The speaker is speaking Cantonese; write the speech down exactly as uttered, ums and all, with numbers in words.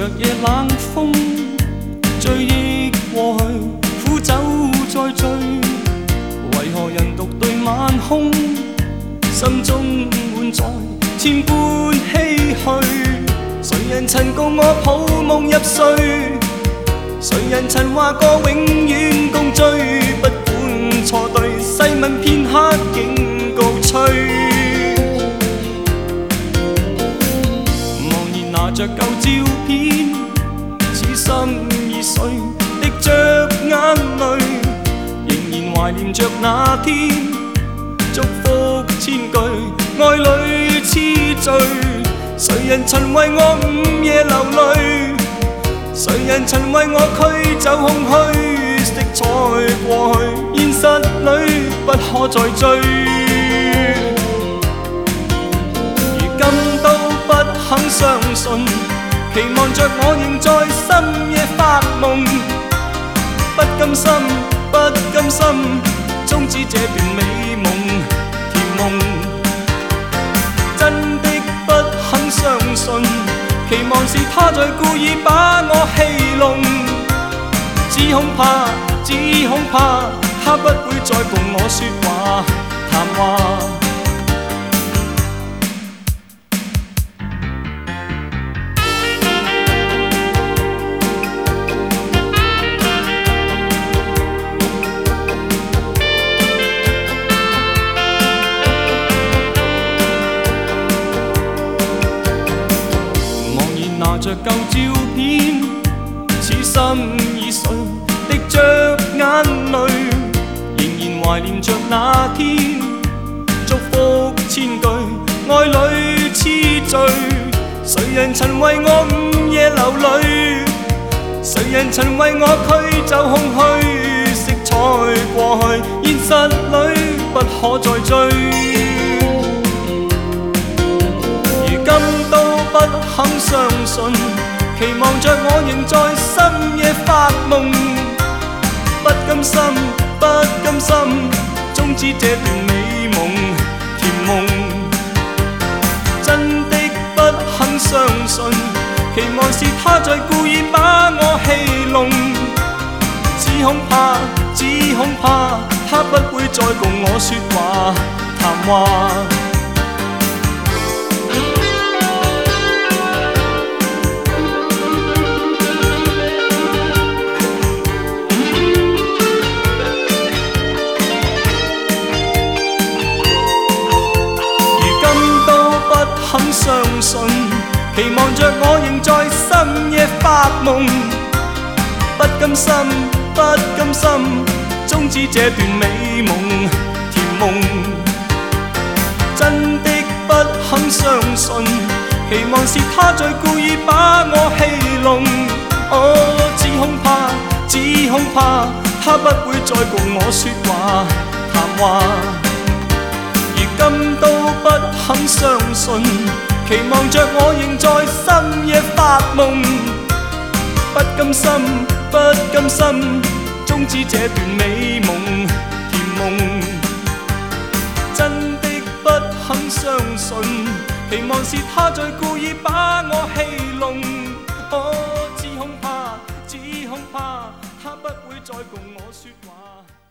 着夜冷風，追憶過去，苦酒再醉。為何人獨對晚空，心中滿載千般唏噓？誰人曾共我抱夢入睡？誰人曾話過永遠共聚？不管錯對，細問片刻竟告吹。拿着舊照片，此心已碎，滴着眼淚，仍然懷念着那天，祝福千句，愛侶痴醉。誰人曾為我午夜流淚？誰人曾為我驅走空虛？色彩過去，現實裏不可再追。如今都不肯相信，期望着我仍在深夜發夢，不甘心，不甘心，終止這段美夢甜夢。真的不肯相信，期望是他在故意把我戲弄，只恐怕，只恐怕，他不會再共我說話談話。拿着舊照片，此心已碎，滴着眼淚，仍然懷念着那天，祝福千句，愛侶痴醉。誰人曾為我午夜流淚？誰人曾為我驅走空虛？色彩過去，現實裏不可再追。如今都不肯相信，期望着我仍在深夜發夢，不甘心，不甘心，終止這段美夢甜夢。真的不肯相信，期望是他在故意把我戲弄，只恐怕，只恐怕，他不會再共我說話談話。肯相信，期望着我仍在深夜發夢，不甘心，不甘心，終止這段美夢甜夢。真的不肯相信，期望是他在故意把我戲弄。哦，只恐怕，只恐怕，他不會再共我說話談話。如今都不肯相信，期望着我仍在深夜發夢，不甘心，不甘心，終止這段美夢甜夢。真的不肯相信，期望是他在故意把我戲弄。哦，只恐怕，只恐怕，他不會再共我說話。